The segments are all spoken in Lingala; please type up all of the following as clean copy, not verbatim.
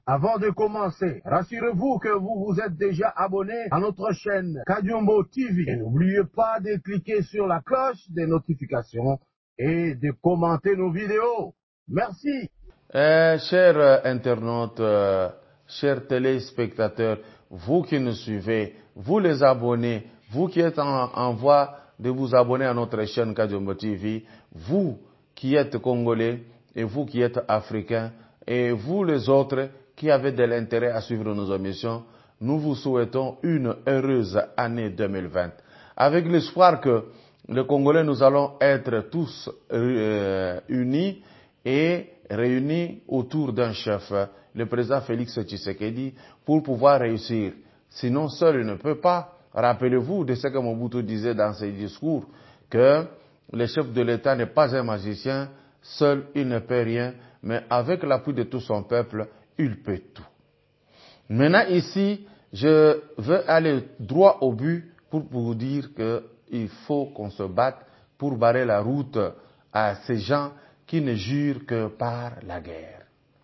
Avant de commencer, rassurez-vous que vous vous êtes déjà abonné à notre chaîne Kadiombo TV. Et n'oubliez pas de cliquer sur la cloche des notifications et de commenter nos vidéos. Merci. Chers internautes, chers téléspectateurs, vous qui nous suivez, vous les abonnés, vous qui êtes en voie de vous abonner à notre chaîne Kadiombo TV, vous qui êtes congolais et vous qui êtes africains et vous les autres qui avez de l'intérêt à suivre nos émissions, nous vous souhaitons une heureuse année 2020. Avec l'espoir que les Congolais, nous allons être tous unis et réunis autour d'un chef, le président Félix Tshisekedi, pour pouvoir réussir. Sinon, seul il ne peut pas. Rappelez-vous de ce que Mobutu disait dans ses discours, que le chef de l'État n'est pas un magicien, seul il ne peut rien, mais avec l'appui de tout son peuple, il peut tout. Maintenant ici, je veux aller droit au but pour vous dire qu'il faut qu'on se batte pour barrer la route à ces gens qui ne jurent que par la guerre.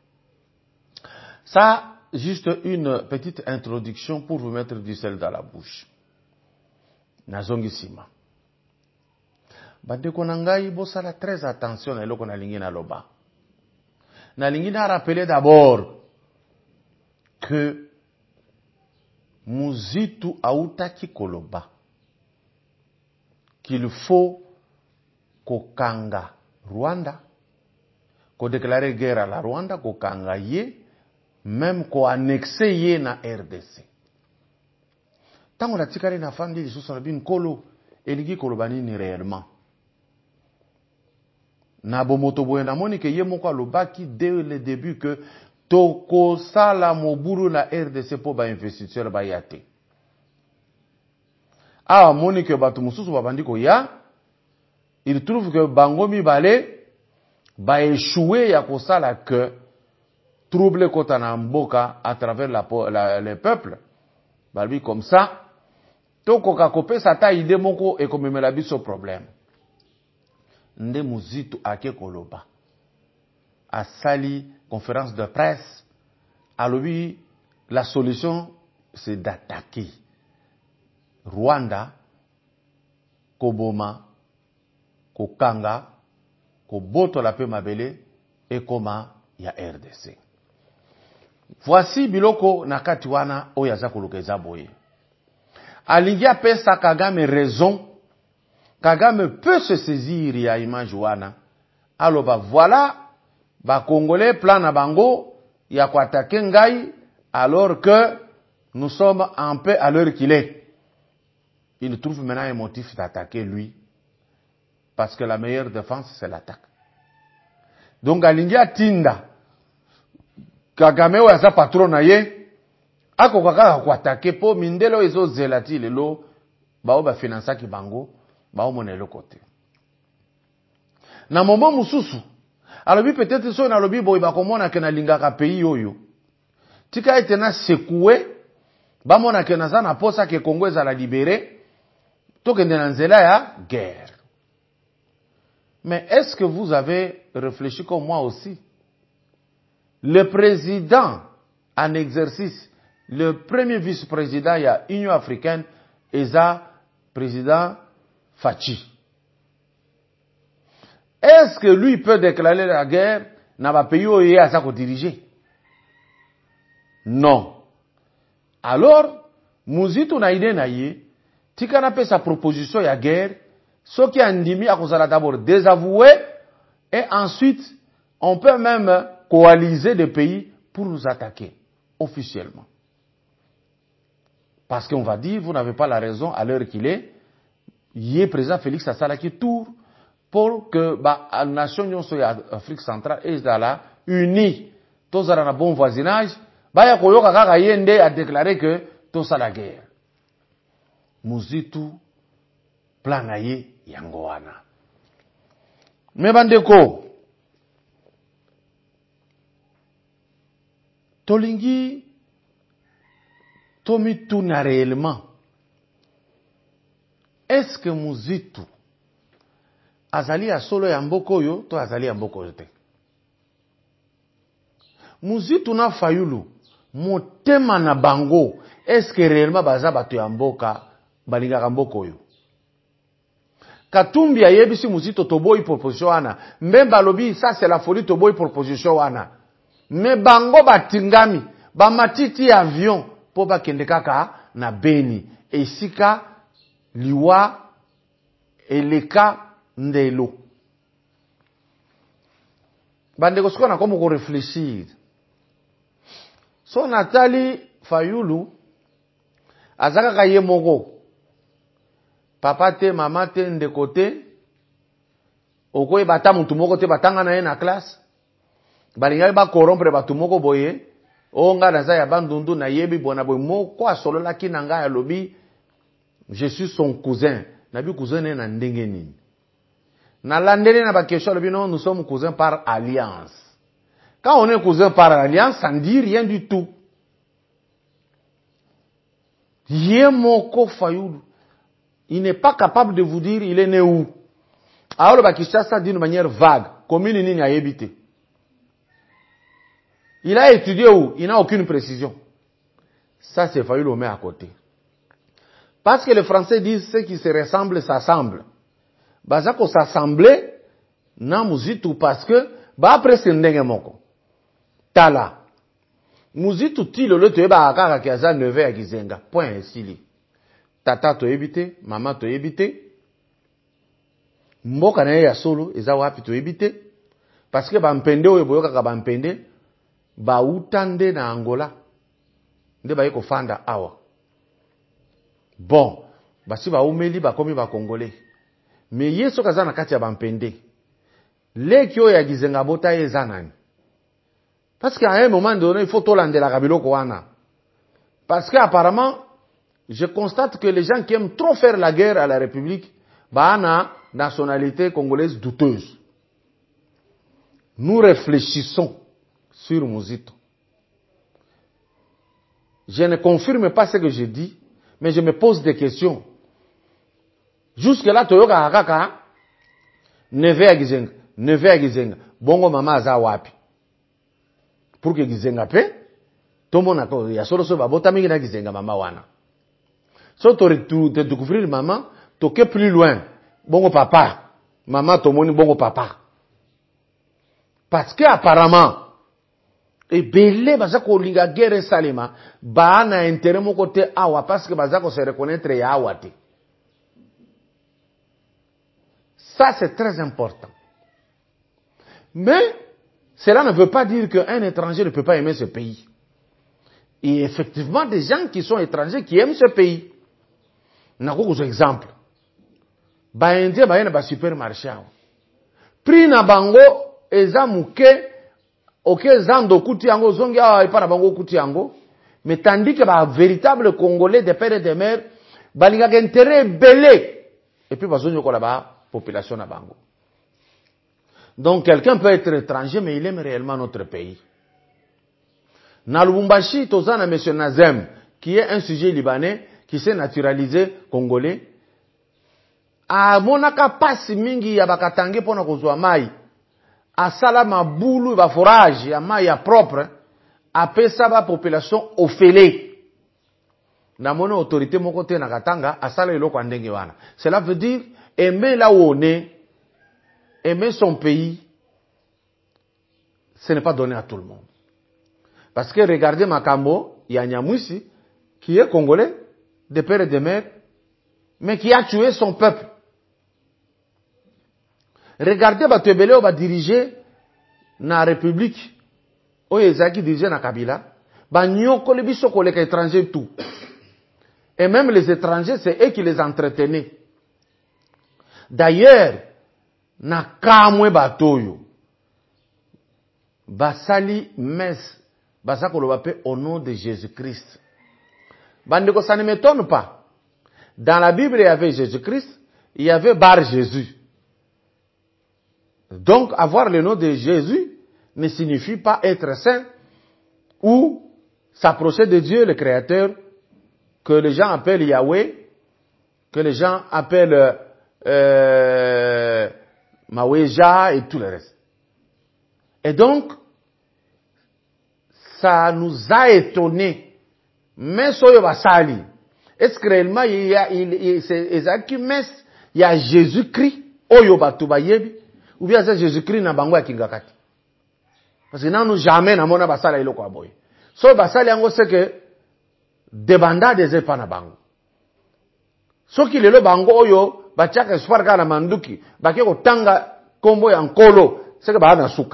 Ça, juste une petite introduction pour vous mettre du sel dans la bouche. Nazongisima. Bandeko na ngai bosala très attention na eloko na lingi na loba. Na lingi na rappeler d'abord que Muzitu autaki koloba qu'il faut kokanga Rwanda, ko déclarer guerre à la Rwanda, kokanga ye, même ko annexe ye na RDC. Tango na tikali na fandi lisusu na bin kolo elingi koloba nini réellement. Na bomoto boye na moni ke ye moko alobaki dès le début que toko sala moburu na RDC po ba investisseur ba yate. Ah moni ke batu mususu babandi ko ya, il trouve que bango mibale ba échoué ya kosala que trouble kota na mboka à travers le peuple. Balbi comme ça, toko kakopesa ta ide moko e komemela biso problème. Nde Muzitu ake koloba. A sali conférence de presse, à lui, la solution, c'est d'attaquer Rwanda, Koboma, Kokanga, Koboto la pe mabele, et Koma ya RDC. Voici biloko nakati wana oyaza kolokeza boye. Alingi apesa Kagame raison. Kagame peut se saisir ya image wana. Aloba voilà, ba Congolais plan na bango ya ko attaquer ngai alors que nous sommes en paix à l'heure qu'il est. Il trouve maintenant un motif d'attaquer lui parce que la meilleure défense c'est l'attaque. Donc alingi atinda Kagame wa za patron na ye akokaka ko attaquer po mindelo ezo zelati lelo bao ba financer ki bango bao monelo côté. Na moment mususu alobi peut-être so na lobi boy ba komona ke na lingaka pays oyo tika ete na secoué ba mona ke na za na posa ke Congo ezala libéré to kende na nzela ya guerre. Mais est-ce que vous avez réfléchi comme moi aussi? Le président en exercice, le premier vice-président il y a Union africaine eza président Fachi. Est-ce que lui peut déclarer la guerre dans le pays où il a sa diriger? Non. Alors, Muzitu na ide na ye, tika na pe sa proposition ya guerre, ce qui andimi a kozala d'abord désavoué, et ensuite, on peut même coaliser des pays pour nous attaquer, officiellement. Parce qu'on va dire, vous n'avez pas la raison à l'heure qu'il est, yé président Félix Asalaki tour, pour que la nation Afrique centrale est unie, tous dans un bon voisinage, ya koyoka kaka yende a déclaré que tout ça la guerre. Muzitu plan na ye yango wana. Me bandeko, tolingi tomi tuna réellement. Est-ce que Muzitu azali ya solo ya mboko yo to azali ya mboko yo te? muzitu na fayulu motema na bango est-ce que réellement baza bato ya mboka balingaka mboka oyo? Katumbi ayebisi muzitu toboyi proposition wana, Mbemba lobi ça c'est la folie toboyi proposition wana. Me bango batingami bamatiti avion po bakende kaka na Beni esika liwa eleka ndelo. Bandeko siko na komo ko réfléchir. So Nathalie Fayulu azaka kaye moko. Papa te, mama te, ndeko te. Okoye bata mutu moko te batanga na ye na classe. Balinga ba corrompre batu moko boye. Onga naza ya bandundu na yebi bona boye moko asolola kinanga ya lobi. Je suis son cousin. Nabi cousin na ndenge nini. Na landele na ba question lobi non, nous sommes cousins par alliance. Quand on est cousin par alliance, ça ne dit rien du tout. Yemoko Fayulu, il n'est pas capable de vous dire il est né où. Alors le Bakishasa d'une manière vague, comme il n'y a habité. Il a étudié où? Il n'a aucune précision. Ça c'est Fayulu on met à côté. Parce que les Français disent ceux qui se ressemblent s'assemblent. Bazako s'assembler na muzitu parce que ba après c'est ndenge moko. Tala. Muzitu tilo le toyeba akaka kiaza 9 ya kizenga. Point esili. Tata to ebite, mama to ebite. Mboka na ya solo eza wapi to ebite. Parce que ba mpende oyo boyoka ka ba mpende ba utande na Angola. Nde ba yeko fanda awa. Bon, basi ba umeli ba komi ba Congolais. Mais yeso kaza na kati ya ba mpende. Leki oyo ya kizenga bota eza nani? Parce qu'à un moment donné, il faut tolande la kabilo koana. Parce qu'apparemment, je constate que les gens qui aiment trop faire la guerre à la République, bah, na nationalité congolaise douteuse. Nous réfléchissons sur Mouzito. Je ne confirme pas ce que je dis, mais je me pose des questions. Jusque-là, Toyoka Akaka, neve ya gizenga, bongo mama aza wapi. Pour que gizenga pe, tomo na ko ya solo so babota mingi na gizenga mama wana. So to te découvrir maman, toke plus loin. Bongo papa, maman tomoni bongo papa. Parce que apparemment, et belé bazako linga guerre salema, ba na intérêt mon côté awa parce que bazako se reconnaître ya awate. Ça c'est très important. Mais cela ne veut pas dire qu'un étranger ne peut pas aimer ce pays. Il y a effectivement des gens qui sont étrangers qui aiment ce pays. N'a qu'un exemple. Ba indien ba yena ba supermarché. Prix na bango eza muke oke zando kuti yango zongi awa ipara bango kuti yango. Mais tandis que ba véritable Congolais de père et de mère balinga intérêt belé. Et puis bazonyo ko la ba population na bango. Donc quelqu'un peut être étranger, mais il aime réellement notre pays. Na Lubumbashi, tozana M. Nazem, qui est un sujet libanais, qui s'est naturalisé congolais. A monaka pasi mingi ya bakatange pona kozwa mai. Asala mabulu ba forage ya mai ya propre. Apesa ba population ofele. Na mono autorité moko te na katanga asala eloko andenge wana. Cela veut dire aimer là où on est. Aimer son pays, ce n'est pas donné à tout le monde. Parce que regardez Makambo, il y a Nyamwisi, qui est congolais, de père et de mère, mais qui a tué son peuple. Regardez Batebele va diriger la République, qui dirige na Kabila, Nyoko le biso koleka étranger tout. Et même les étrangers, c'est eux qui les entretenaient. D'ailleurs, na kamwe batoyo basali mes basakolo bape au nom de Jésus-Christ. Bandeko, ça ne m'étonne pas. Dans la Bible, il y avait Jésus-Christ, il y avait Bar Jésus. Donc, avoir le nom de Jésus ne signifie pas être saint ou s'approcher de Dieu, le Créateur, que les gens appellent Yahweh, que les gens appellent Maweja et tout le reste. Et donc, ça nous a étonné. Mais soyo basali. Est-ce que réellement il y a il y a Jésus-Christ oyo batu bayebi ou bien c'est Jésus-Christ na bango ya kingakati? Parce que nous jamais na mona basala iloko aboye. So basali yango c'est que debanda des epa na bango. So ki lelo bango oyo bachaka espoir ka na manduki bake ko tanga kombo ya nkolo c'est que ba na suka.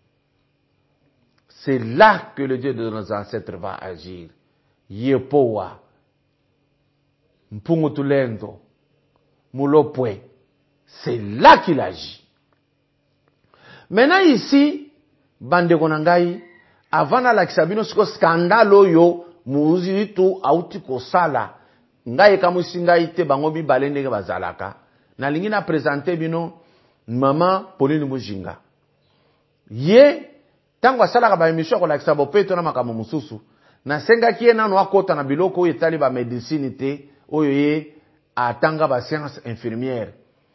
C'est là que le Dieu de nos ancêtres va agir. Yepowa, Mpungutulendo, Mulopwe. C'est là qu'il agit. Maintenant ici, bande konangai, avant la kisabino siko scandale oyo, muzitu auti kosala. Ngai kamusi ngai te bangobi balende ke bazalaka. Na lingi na présenter bino Maman Pauline Mujinga. Ye tango asala ba emission ko la kisabo peto na makamo mususu. Na senga kie nano akota na biloko oyo etali ba médecine te oyo ye atanga ba science infirmière.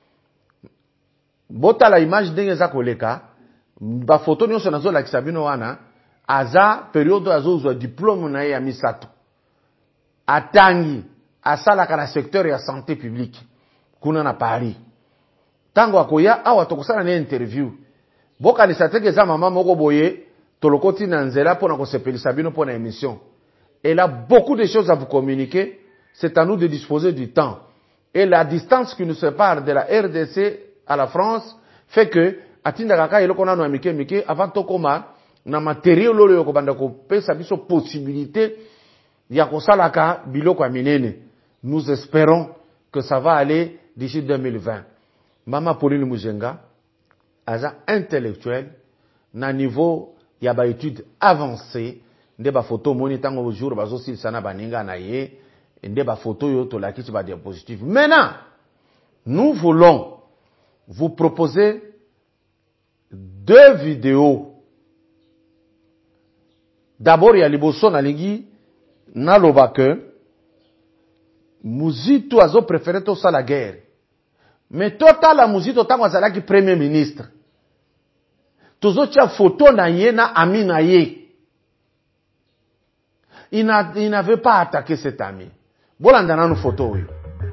Bota la image ndenge za koleka ba photo nyonso nazo la kisabino wana aza période azo uzwa diplôme na ye ya misato. Atangi asala kana secteur ya santé publique kuna na Paris. Tango akoya awa tokosala na interview. Boka ni sateke za mama moko boye tolokoti na nzela pona ko sepelisa bino pona émission. Elle a beaucoup de choses à vous communiquer, c'est à nous de disposer du temps. Et la distance qui nous sépare de la RDC à la France fait que atinda kaka eloko na no mike avant tokoma na matériel lolo yoko banda ko pesa biso possibilité ya kosalaka biloko ya minene. Nous espérons que ça va aller d'ici 2020. Mama Pauline Mujinga aza intellectuel na niveau ya ba étude avancée nde ba photo moni tango jour bazo silsana baninga na ye nde ba photo yo to lakiti ba diapositive. Maintenant, nous voulons vous proposer 2 vidéos. D'abord, il y a liboso na lingi na loba que Muzito azo préféré to sala guerre. Mais total la Muzito tango azalaki premier ministre. Tozo tia photo na ye na ami na ye. Il n'avait pas attaqué cet ami. Bolanda na no photo oui.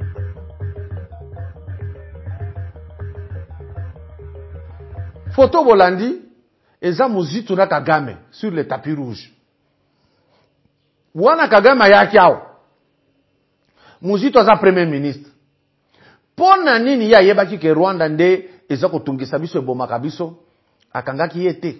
Photo bolandi eza Muzito na Kagame sur le tapis rouge. Wana Kagame yaki ao. Muzito aza premier ministre. Pona nini ya yebaki ke Rwanda nde eza kotungisa biso ebomaka biso akangaki yete.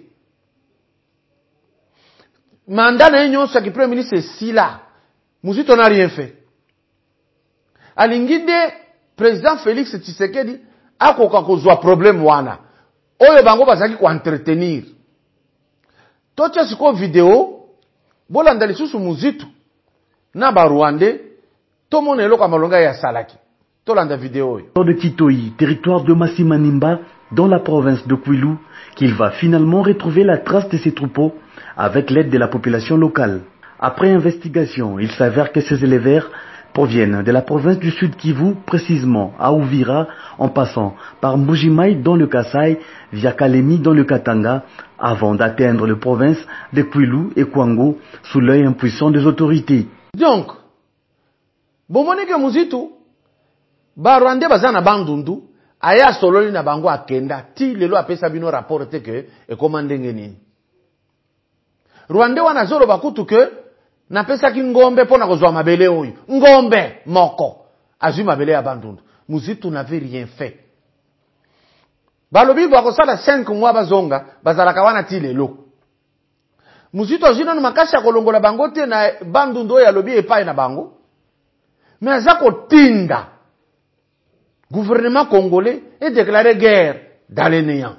Mandat na nyonso ya premier ministre sila. Muzito n'a rien fait. Alingide président Félix Tshisekedi akoka kozwa problème wana. Oyo bango bazaki ko entretenir. Tocha siko vidéo bolanda lisusu Muzito na ba Rwandais tomone eloko malonga ya salaki. Tolanda vidéo yo. De Kitoi, territoire de Massimanimba, dans la province de Kwilu, qu'il va finalement retrouver la trace de ses troupeaux avec l'aide de la population locale. Après investigation, il s'avère que ces éleveurs proviennent de la province du Sud Kivu, précisément à Uvira, en passant par Mbujimaï dans le Kasaï, via Kalemi dans le Katanga, avant d'atteindre les provinces de Kwilu et Kwango sous l'œil impuissant des autorités. Donc, bomonike Muzito, ba Rwandais baza na bandundu, aya sololi na bango akenda, ti lelo apesa bino rapport te ke e komandenge nini. Rwandais wana zolo bakutu ke na pesa ki ngombe pona kozwa mabele oyo. Ngombe moko azwi mabele ya bandundu. Muzito n'avait rien fait. Balobi bako sala 5 mois bazonga, bazalaka wana ti lelo. Muzito zino na makasi ya kolongola bango te na bandundu ya lobi epai na bango. Mais azako tinda. Gouvernement congolais est déclaré guerre dans les néants.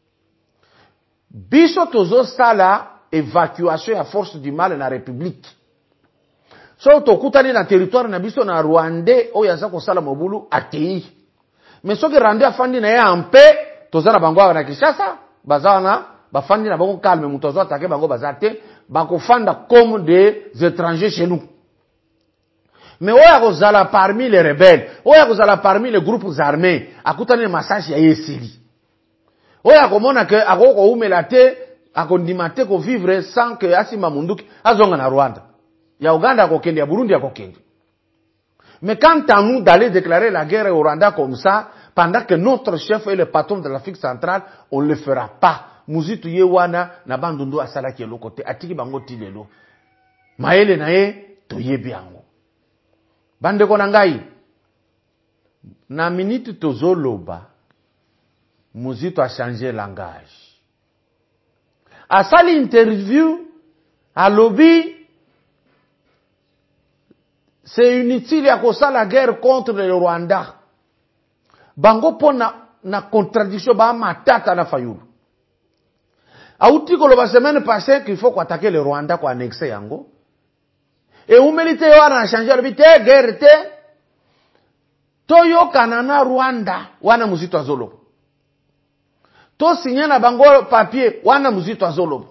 Biso tozo sala évacuation à force du mal na République. So tokutani na territoire na biso na Rwandais oyo aza kosala mobulu atei. Mais soki Rwandais afandi na ye en paix, tozana bango na Kinshasa, bazana bafandi na bango calme, muto zo attaquer bango bazate, bako fanda comme des étrangers chez nous. Mais oya kozala parmi les rebelles, oya kozala parmi les groupes armés, akutani massage ya yesili. Oya komona ke akoko umela te akondimate ko vivre sans que asima munduki azonga na Rwanda. Ya Uganda akokende, ya Burundi akokende. Mais quant à nous d'aller déclarer la guerre au Rwanda comme ça, pendant que notre chef est le patron de l'Afrique centrale, on ne le fera pas. Muzitu yewana na bandundu asala ki lo côté atiki bango tilelo. Maele na ye to yebi yango. Bande ko nangai. Na minute tozoloba. Muzitu a changé langage. Asali interview à lobby. C'est inutile ya kosa la guerre contre le Rwanda. Bango po na contradiction ba matata na fayulu. Auti ko la semaine passée qu'il faut attaquer le Rwanda ko annexer yango. Et humilité wana changer le bité guerre te. Toyo kanana Rwanda wana muzito azolo. To signer na bango papier wana muzito azolo.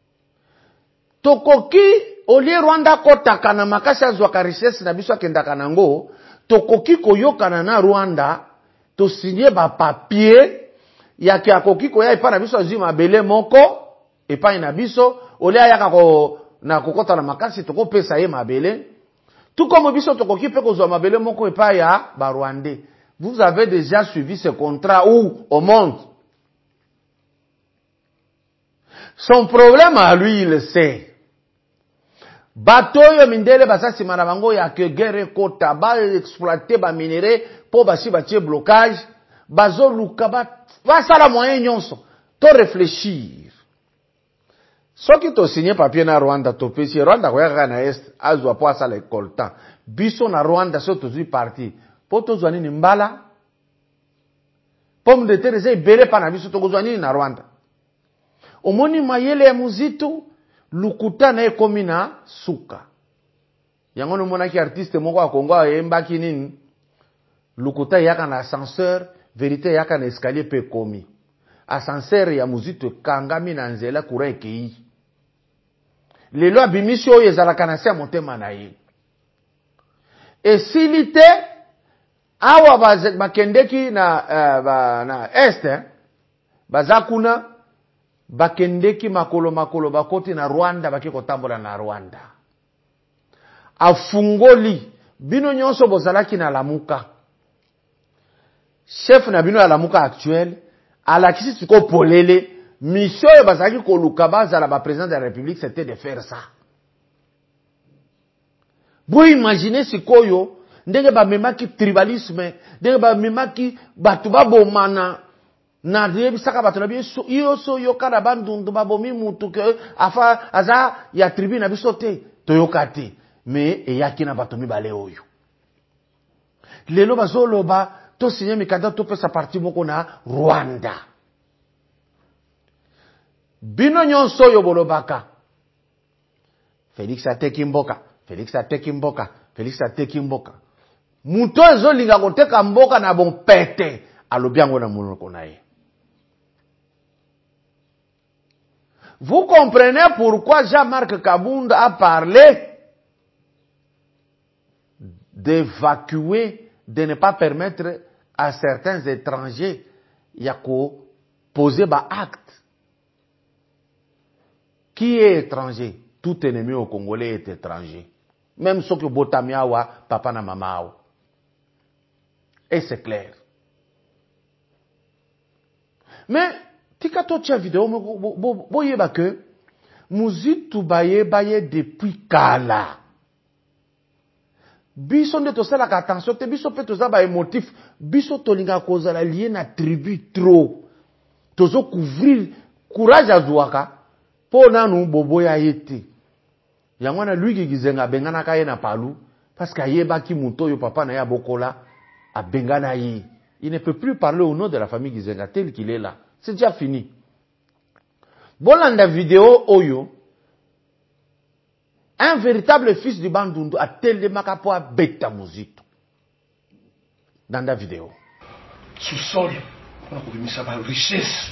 Tokoki olie Rwanda kotaka na makasi azwaka richesse na biso akendaka nango, tokoki koyokana na Rwanda, to signer ba papier ya ki akoki koya epa na biso azwi mabele moko epa na biso olie ayaka ko na kokota na makasi toko pesa ye mabele. Tout comme biso tokoki pe kozwa mabele moko epa ya ba Rwandais. Vous avez déjà suivi ce contrat où au monde? Son problème à lui, il le sait. Batoyo mindele basasi manabango ya que guerre kota ba exploiter ba minerai po basi batie blocage bazo luka ba sala moyen nyonso to réfléchir. Soki to signer papier na Rwanda to pesi Rwanda ko yaka na est azwa po sala écoltant biso na Rwanda so to zui parti po to zwani ni mbala pomme de terre ze belé pa na biso to zwani na Rwanda. Omoni mayele ya muzitu lukuta na ekomi na suka. Yango no monaki artiste moko a Congo ayembaki nini? Lukuta yaka na ascenseur, vérité yaka na escalier pe komi. Ascenseur ya muzitu kangami na nzela kura ekei. Lelo abimisi oyo ezalaka na se ya motema na ye. Esilite awa bakendeki na est bazakuna bakendeki makolo bakoti na Rwanda baki kotambola na Rwanda. Afungoli bino nyonso bozalaki na lamuka. Chef na bino ya lamuka actuel alakisi siko polele mission ya bazaki koluka bazala ba président de la République c'était de faire ça. Vous imaginez sikoyo ndenge ba memaki tribalisme, ndenge ba memaki batu babomana na debisaka bato na biso yoso yokana bandundu babomi mutu ke afa aza ya tribu na biso te toyokate mais eyaki na bato mibale oyo lelo bazoloba to signer mikanda to pesa parti moko na Rwanda. Bino nyonso yo bolobaka Félix ateki mboka, Félix ateki mboka, Félix ateki mboka. Muto ezolinga koteka mboka na bon pete alobiango na monoko na ye. Vous comprenez pourquoi Jean-Marc Kabunda a parlé d'évacuer, de ne pas permettre à certains étrangers yako poser ba acte. Qui est étranger? Tout ennemi au Congolais est étranger. Même ceux qui botamiawa, papa na mama. Et c'est clair. Mais tika to tia vidéo boyeba que muzitu baye depuis kala. Biso nde to sala ka attention te biso pe to za ba émotif biso to linga kozala lié na tribu trop. Tozo couvrir courage azwaka po nanu boboya yete. Yangwana lui gizenga bengana ka ye na palu parce que ayeba ki muto yo papa na ya bokola a bengana yi. Il ne peut plus parler au nom de la famille Gizenga tel qu'il est là. C'est déjà fini. Bolanda vidéo oyo, un véritable fils du Bandundu a télémaka po a beta muzito. Dans la vidéo. Sous-sol, on a mis ça par richesse.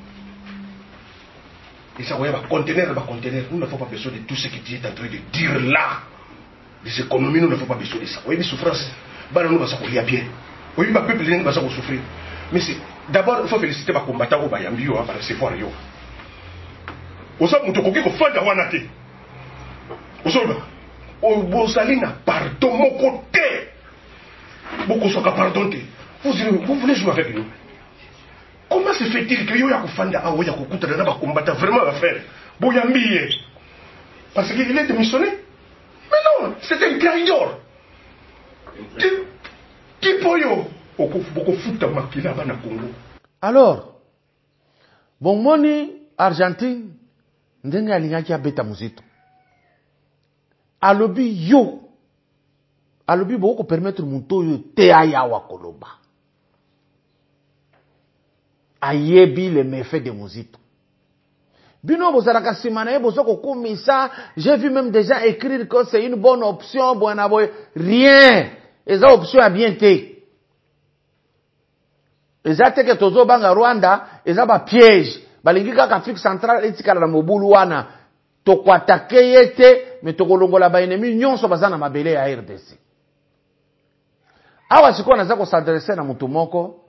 Et ça, va contenir. Nous n'avons pas besoin de tout ce que tu es en train de dire là. Les économies, nous n'avons pas besoin de ça. Oui, les souffrances, nous va s'accourir bien. Oui, ma peuple va souffrir. Mais c'est d'abord, il faut féliciter les combattants au Bayambi, par recevoir. oza moto koki kofanda wana te ozoloba bozali na pardon moko te bokozwaka pardon te vous voulez jouer avec nous. Comment se fait-il que yo ya kofanda awo ya kokutana na bakombata vraiment affaire boyambiye parce qu'il est démissionné? Mais non, c'est un traidor. Alors, bon moni Argentine, ndenge alingaki abeta muzito. Alobi yo, alobi boko permettre muto yo te ayawa koloba. Ayebi le méfaits de muzito. Bino bozalaka simana bozoko komisa, j'ai vu même déjà écrire que c'est une bonne option, bona boy, rien. Eza option a bien te. Eza te ke tozo banga Rwanda, eza ba piège. Balingi kaka Afrique centrale etikala na mobulu wana. Toko atake yete, mais toko longola ba ennemi nyonso bazana mabele ya RDC. Awa siko naza ko s'adresser na mutu moko.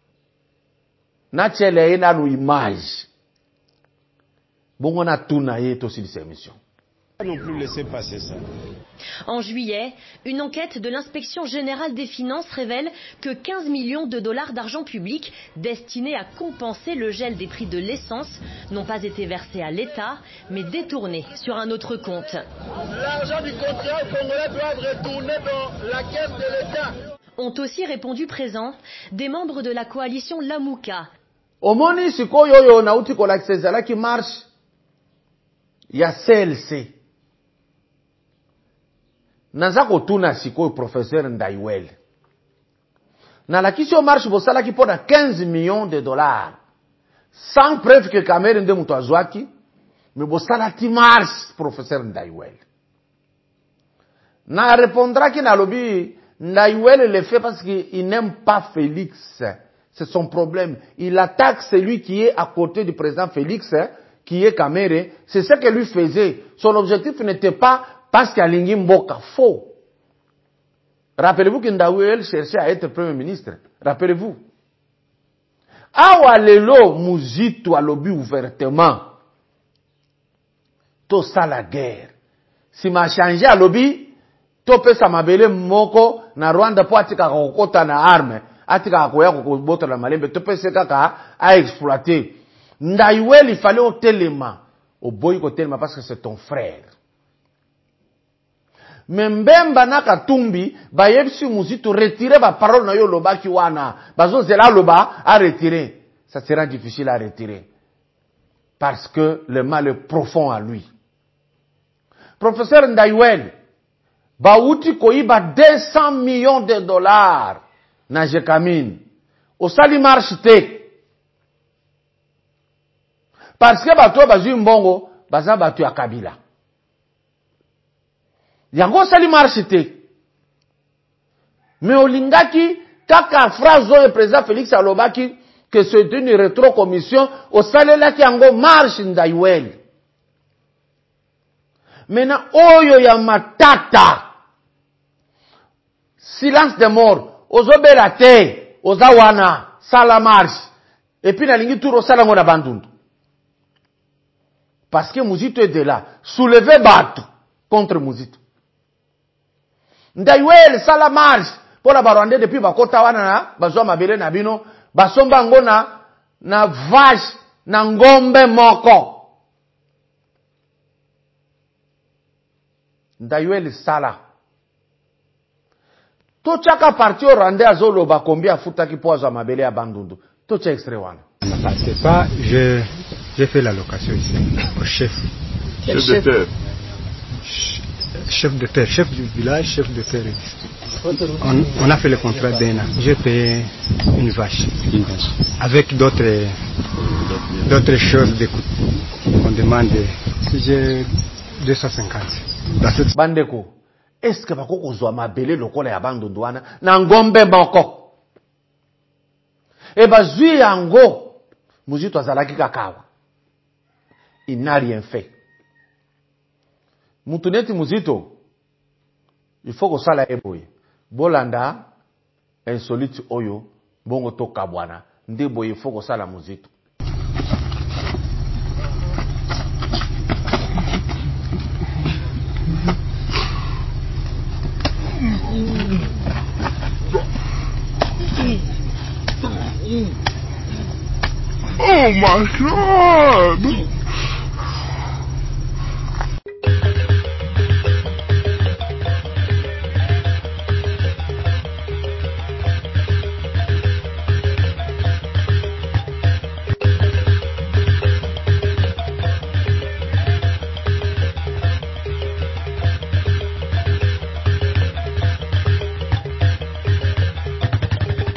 Na chele ina nu image. Bongo na tuna yeto si cette émission. Non plus laisser passer ça. En juillet, une enquête de l'inspection générale des finances révèle que 15 millions de dollars d'argent public destinés à compenser le gel des prix de l'essence n'ont pas été versés à l'État, mais détournés sur un autre compte. L'argent du contribuable congolais doit retourner dans la caisse de l'État. Ont aussi répondu présents des membres de la coalition Lamuka. Omoni sikoyo yo na uti kola sezala qui marche. Il y a CLC. Naza kotuna sikoyo professeur Ndaiwel. Na la kisio marche bosala ki pona 15 millions de dollars. Sans preuve que Cameroun de muto azwaki, mais bosala ti marche professeur Ndaiwel. Na répondra ki na lobi Ndaiwel le fait parce qu'il n'aime pas Félix. C'est son problème. Il attaque celui qui est à côté du président Félix, qui est Cameroun. C'est ce que lui faisait. Son objectif n'était pas parce qu'il y a Lingi Mboka. Faux. Rappelez-vous que Ndaiwel cherchait à être premier ministre. Rappelez-vous. Awa lelo muzito alobi ouvertement. To sa la guerre. Si ma changé alobi, to pesa mabele moko na Rwanda po atika kokota na arme. Atika koya kokobota na malembe. To pesa kaka a exploiter. Ndaiwel il fallait au téléma. Au boy ko téléma parce que c'est ton frère. Membemba na katumbi ba yebsi muzito retirer ba parole na yo lobaki wana bazo zela loba a retirer, ça sera difficile à retirer parce que le mal est profond à lui. Professeur Ndaiwel ba uti koiba 200 millions de dollars na Jekamine au sali marche te parce que bato bazui mbongo baza bato ya Kabila. Yango sali marche te. Mais olingaki kaka phrase oyo président Félix alobaki que c'est une rétrocommission au salelaki yango marche Ndaiwel. Maintenant oyo ya matata. Silence de mort. Ozobela te, ozawana, sala marche. Et puis nalingi turo sala ngona bandundu. Parce que Muzito est de là. Soulever battre contre Muzito. Ndaiwel sala marche pour la barwande depuis bakota wana na bazwa mabele na bino basomba ngo na vache na ngombe moko. Ndaiwel sala to chaka parti au rwandais azolo ba combien afuta ki po azwa mabele ya bandundu to cha extrait wana. C'est pas j'ai fait la location ici au chef. Chef de terre. Chef de terre, chef du village, chef de terre. On a fait le contrat d'un an. J'ai payé une vache. Avec d'autres choses d'écoute. On demande, j'ai 250. Bandeko, est-ce que bako kozwa mabele lokola ya bandundu wana na ngombe moko? E bazui yango Muzito azalaki kakawa. Il n'a rien fait. Mutuneti Muzito, il faut que ça la eboye. Bolanda, insolite oyo, bongo to kabwana. Ndeboye, il faut que ça la Muzito. Oh my God!